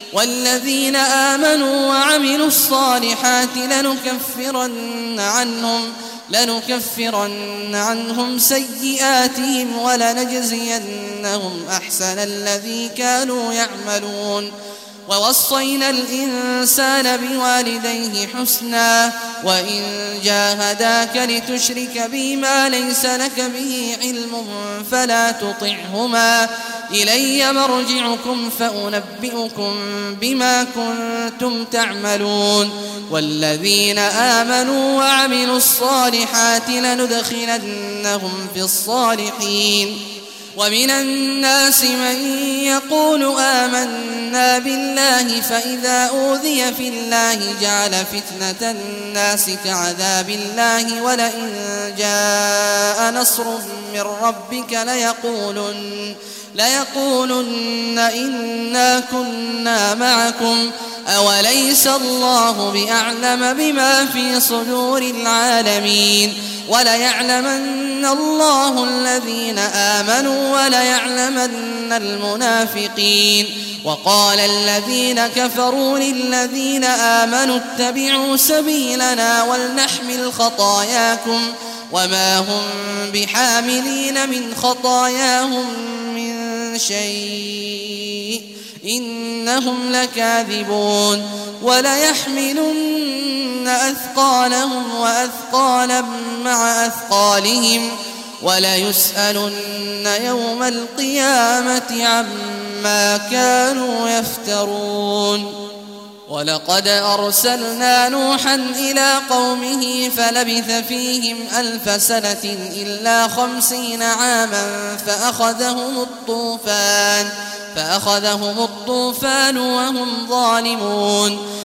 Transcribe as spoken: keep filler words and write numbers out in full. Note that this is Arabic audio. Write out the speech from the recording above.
والذين آمنوا وعملوا الصالحات لنكفرن عنهم لنكفرن عنهم سيئاتهم ولنجزينهم أحسن الذي كانوا يعملون. ووصينا الإنسان بوالديه حسنا وإن جاهداك لتشرك بي ما ليس لك به علم فلا تطعهما إلي مرجعكم فأنبئكم بما كنتم تعملون. والذين آمنوا وعملوا الصالحات لندخلنهم في الصالحين. ومن الناس من يقول آمنا بالله فإذا أوذي في الله جعل فتنة الناس كعذاب الله ولئن جاء نصر من ربك ليقولن ليقولن إنا كنا معكم أوليس الله بأعلم بما في صدور العالمين. وليعلمن الله الذين آمنوا وليعلمن المنافقين. وقال الذين كفروا للذين آمنوا اتبعوا سبيلنا ولنحمل خطاياكم وما هم بحاملين من خطاياهم من شيء إنهم لكاذبون. وليحملن أثقالهم وأثقالا مع أثقالهم وليسألن يوم القيامة عما كانوا يفترون. ولقد أرسلنا نوحا إلى قومه فلبث فيهم ألف سنة إلا خمسين عاما فأخذهم الطوفان فأخذهم الطوفان وهم ظالمون.